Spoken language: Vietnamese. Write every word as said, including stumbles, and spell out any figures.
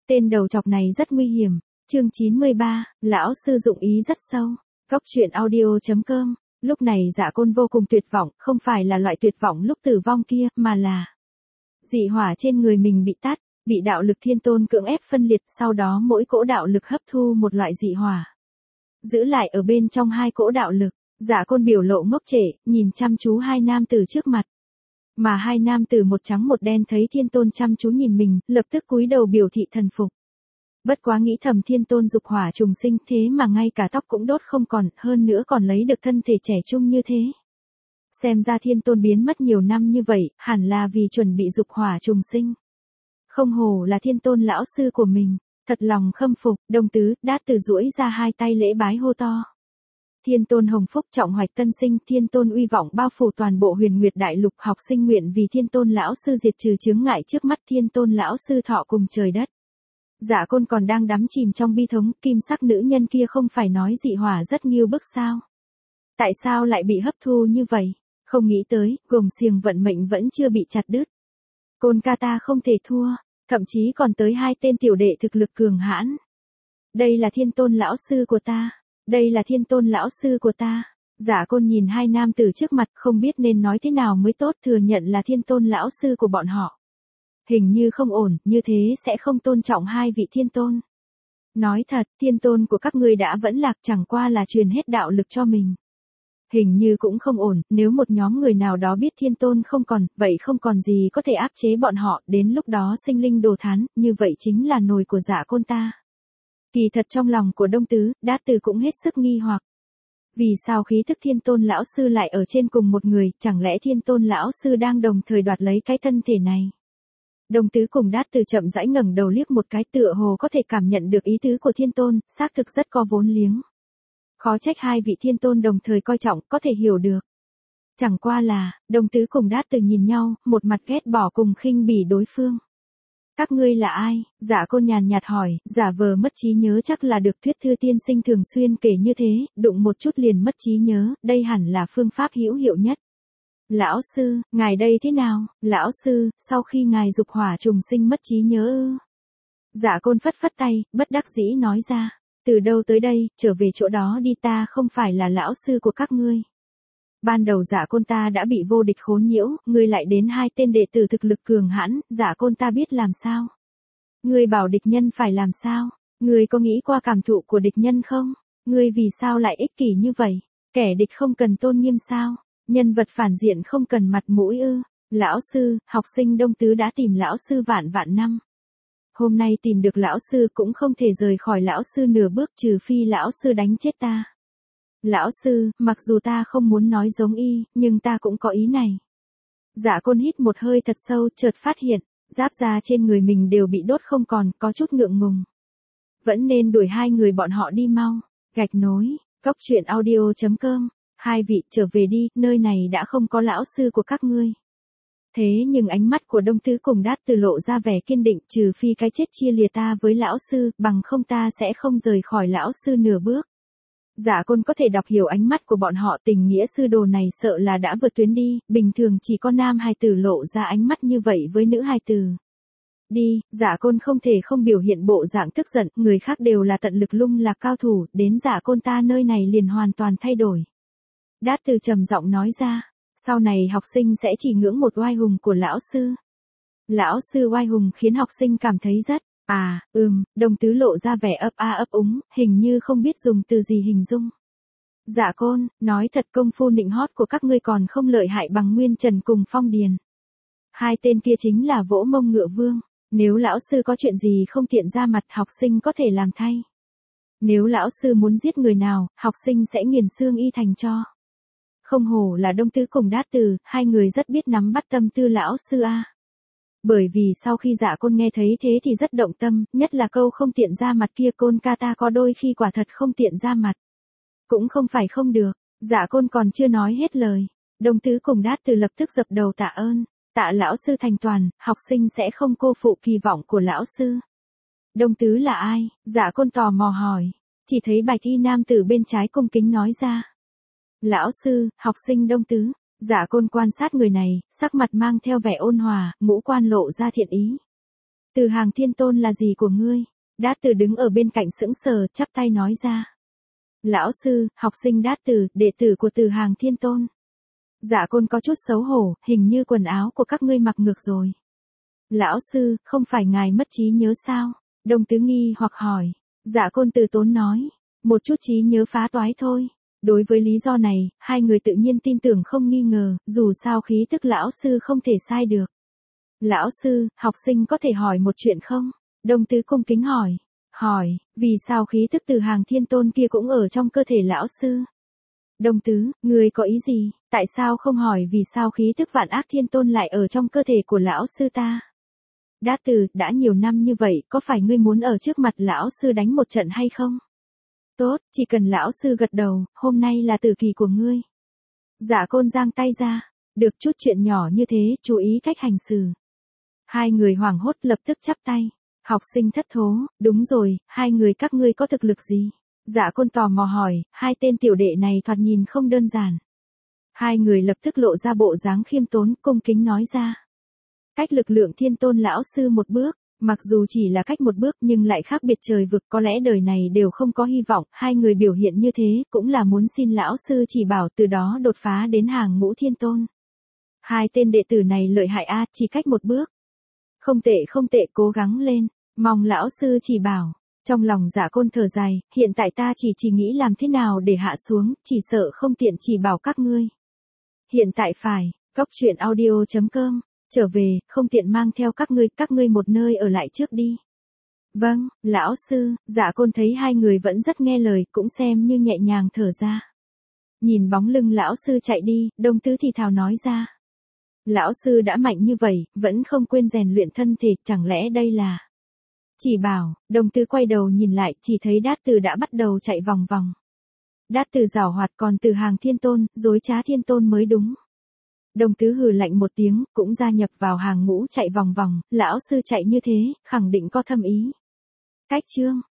Tên đầu chọc này rất nguy hiểm. Chương chín mươi ba, lão sư dụng ý rất sâu. Góc truyện audio chấm com. Lúc này Dạ Côn vô cùng tuyệt vọng, không phải là loại tuyệt vọng lúc tử vong kia, mà là dị hỏa trên người mình bị tắt, bị đạo lực thiên tôn cưỡng ép phân liệt, sau đó mỗi cỗ đạo lực hấp thu một loại dị hỏa, giữ lại ở bên trong hai cỗ đạo lực. Dạ Côn biểu lộ ngốc trệ, nhìn chăm chú hai nam tử trước mặt. Mà hai nam tử một trắng một đen thấy thiên tôn chăm chú nhìn mình, lập tức cúi đầu biểu thị thần phục. Bất quá nghĩ thầm thiên tôn dục hỏa trùng sinh, thế mà ngay cả tóc cũng đốt không còn, hơn nữa còn lấy được thân thể trẻ trung như thế. Xem ra thiên tôn biến mất nhiều năm như vậy, hẳn là vì chuẩn bị dục hỏa trùng sinh. Không hổ là thiên tôn lão sư của mình, thật lòng khâm phục. Đồng tứ, Đát Từ duỗi ra hai tay lễ bái hô to. Thiên tôn hồng phúc trọng hoạch tân sinh, thiên tôn uy vọng bao phủ toàn bộ huyền nguyệt đại lục, học sinh nguyện vì thiên tôn lão sư diệt trừ chướng ngại trước mắt, thiên tôn lão sư thọ cùng trời đất. Dạ Côn còn đang đắm chìm trong bi thống, kim sắc nữ nhân kia không phải nói dị hỏa rất nghiêu bức sao? Tại sao lại bị hấp thu như vậy? Không nghĩ tới, gồng xiềng vận mệnh vẫn chưa bị chặt đứt. Côn ca ta không thể thua, thậm chí còn tới hai tên tiểu đệ thực lực cường hãn. Đây là thiên tôn lão sư của ta, đây là thiên tôn lão sư của ta. Dạ Côn nhìn hai nam tử trước mặt, không biết nên nói thế nào mới tốt, thừa nhận là thiên tôn lão sư của bọn họ. Hình như không ổn, như thế sẽ không tôn trọng hai vị thiên tôn. Nói thật, thiên tôn của các ngươi đã vẫn lạc, chẳng qua là truyền hết đạo lực cho mình. Hình như cũng không ổn, nếu một nhóm người nào đó biết thiên tôn không còn, vậy không còn gì có thể áp chế bọn họ, đến lúc đó sinh linh đồ thán, như vậy chính là nồi của Dạ Côn ta. Kỳ thật trong lòng của Đông Tứ, Đát Từ cũng hết sức nghi hoặc. Vì sao khí thức thiên tôn lão sư lại ở trên cùng một người, chẳng lẽ thiên tôn lão sư đang đồng thời đoạt lấy cái thân thể này? Đông Tứ cùng Đát Từ chậm rãi ngẩng đầu liếc một cái, tựa hồ có thể cảm nhận được ý tứ của thiên tôn, xác thực rất có vốn liếng. Khó trách hai vị thiên tôn đồng thời coi trọng, có thể hiểu được. Chẳng qua là, Đông Tứ cùng Đát Từ nhìn nhau, một mặt ghét bỏ cùng khinh bỉ đối phương. Các ngươi là ai? Dạ Côn nhàn nhạt hỏi, giả vờ mất trí nhớ, chắc là được Thuyết Thư tiên sinh thường xuyên kể như thế, đụng một chút liền mất trí nhớ, đây hẳn là phương pháp hữu hiệu nhất. Lão sư, ngài đây thế nào? Lão sư, sau khi ngài dục hỏa trùng sinh mất trí nhớ ư? Dạ Côn phất phất tay, bất đắc dĩ nói ra. Từ đâu tới đây, trở về chỗ đó đi, ta không phải là lão sư của các ngươi. Ban đầu Dạ Côn ta đã bị vô địch khốn nhiễu, ngươi lại đến hai tên đệ tử thực lực cường hãn, Dạ Côn ta biết làm sao. Ngươi bảo địch nhân phải làm sao? Ngươi có nghĩ qua cảm thụ của địch nhân không? Ngươi vì sao lại ích kỷ như vậy? Kẻ địch không cần tôn nghiêm sao? Nhân vật phản diện không cần mặt mũi ư? Lão sư, học sinh Đông Tứ đã tìm lão sư vạn vạn năm. Hôm nay tìm được lão sư cũng không thể rời khỏi lão sư nửa bước, trừ phi lão sư đánh chết ta. Lão sư, mặc dù ta không muốn nói giống y, nhưng ta cũng có ý này. Dạ Côn hít một hơi thật sâu, chợt phát hiện, giáp da trên người mình đều bị đốt không còn, có chút ngượng ngùng. Vẫn nên đuổi hai người bọn họ đi mau. Gạch nối, góc truyện audio chấm com. Hai vị trở về đi, nơi này đã không có lão sư của các ngươi. Thế nhưng ánh mắt của Đông Tứ cùng Đát Từ lộ ra vẻ kiên định, trừ phi cái chết chia lìa ta với lão sư, bằng không ta sẽ không rời khỏi lão sư nửa bước. Dạ Côn có thể đọc hiểu ánh mắt của bọn họ, tình nghĩa sư đồ này sợ là đã vượt tuyến đi, bình thường chỉ có nam hài tử lộ ra ánh mắt như vậy với nữ hài tử. Đi, Dạ Côn không thể không biểu hiện bộ dạng tức giận, người khác đều là tận lực lung lạc cao thủ, đến Dạ Côn ta nơi này liền hoàn toàn thay đổi. Đát Từ trầm giọng nói ra, sau này học sinh sẽ chỉ ngưỡng một oai hùng của lão sư. Lão sư oai hùng khiến học sinh cảm thấy rất, à, ừm, Đông Tứ lộ ra vẻ ấp a ấp úng, hình như không biết dùng từ gì hình dung. Dạ Côn, nói thật công phu nịnh hót của các ngươi còn không lợi hại bằng Nguyên Trần cùng Phong Điền. Hai tên kia chính là vỗ mông ngựa vương, nếu lão sư có chuyện gì không tiện ra mặt, học sinh có thể làm thay. Nếu lão sư muốn giết người nào, học sinh sẽ nghiền xương y thành cho. Không hổ là Đông Tứ cùng Đát Từ, hai người rất biết nắm bắt tâm tư lão sư a. Bởi vì sau khi Dạ Côn nghe thấy thế thì rất động tâm, nhất là câu không tiện ra mặt kia, Côn ca ta có đôi khi quả thật không tiện ra mặt. Cũng không phải không được, Dạ Côn còn chưa nói hết lời. Đông Tứ cùng Đát Từ lập tức dập đầu tạ ơn, tạ lão sư thành toàn, học sinh sẽ không cô phụ kỳ vọng của lão sư. Đông Tứ là ai? Dạ Côn tò mò hỏi, chỉ thấy bạch y nam tử bên trái cung kính nói ra. Lão sư, học sinh Đông Tứ. Dạ Côn quan sát người này, sắc mặt mang theo vẻ ôn hòa, ngũ quan lộ ra thiện ý. Từ Hàng Thiên Tôn là gì của ngươi? Đát Từ đứng ở bên cạnh sững sờ, chắp tay nói ra. Lão sư, học sinh Đát Từ, đệ tử của Từ Hàng Thiên Tôn. Dạ Côn có chút xấu hổ, hình như quần áo của các ngươi mặc ngược rồi. Lão sư, không phải ngài mất trí nhớ sao? Đồng Tứ nghi hoặc hỏi. Dạ Côn từ tốn nói. Một chút trí nhớ phá toái thôi. Đối với lý do này, hai người tự nhiên tin tưởng không nghi ngờ, dù sao khí tức lão sư không thể sai được. Lão sư, học sinh có thể hỏi một chuyện không? Đồng Tứ cung kính hỏi. Hỏi, vì sao khí tức Từ Hàng Thiên Tôn kia cũng ở trong cơ thể lão sư? Đồng Tứ, người có ý gì? Tại sao không hỏi vì sao khí tức Vạn Ác Thiên Tôn lại ở trong cơ thể của lão sư ta? Đát Từ, đã nhiều năm như vậy, có phải ngươi muốn ở trước mặt lão sư đánh một trận hay không? Tốt, chỉ cần lão sư gật đầu, hôm nay là tử kỳ của ngươi. Dạ Côn giang tay ra. Được chút chuyện nhỏ như thế, chú ý cách hành xử. Hai người hoảng hốt lập tức chắp tay. Học sinh thất thố, đúng rồi, hai người các ngươi có thực lực gì? Dạ Côn tò mò hỏi, hai tên tiểu đệ này thoạt nhìn không đơn giản. Hai người lập tức lộ ra bộ dáng khiêm tốn, cung kính nói ra. Cách lực lượng Thiên Tôn lão sư một bước, mặc dù chỉ là cách một bước nhưng lại khác biệt trời vực, có lẽ đời này đều không có hy vọng, hai người biểu hiện như thế cũng là muốn xin lão sư chỉ bảo từ đó đột phá đến hàng ngũ Thiên Tôn. Hai tên đệ tử này lợi hại a, chỉ cách một bước. Không tệ không tệ, cố gắng lên, mong lão sư chỉ bảo. Trong lòng Dạ Côn thở dài, hiện tại ta chỉ chỉ nghĩ làm thế nào để hạ xuống, chỉ sợ không tiện chỉ bảo các ngươi. Hiện tại phải, cốc truyện audio chấm com, trở về, không tiện mang theo các ngươi, các ngươi một nơi ở lại trước đi. Vâng, lão sư, Dạ Côn thấy hai người vẫn rất nghe lời, cũng xem như nhẹ nhàng thở ra. Nhìn bóng lưng lão sư chạy đi, Đồng Tứ thì thào nói ra. Lão sư đã mạnh như vậy, vẫn không quên rèn luyện thân thể, chẳng lẽ đây là... Chỉ bảo, Đồng Tứ quay đầu nhìn lại, chỉ thấy Đát Từ đã bắt đầu chạy vòng vòng. Đát Từ giảo hoạt, còn Từ Hàng Thiên Tôn, dối trá Thiên Tôn mới đúng. Đồng Tứ hừ lạnh một tiếng, cũng gia nhập vào hàng ngũ chạy vòng vòng, lão sư chạy như thế, khẳng định có thâm ý. Cách chương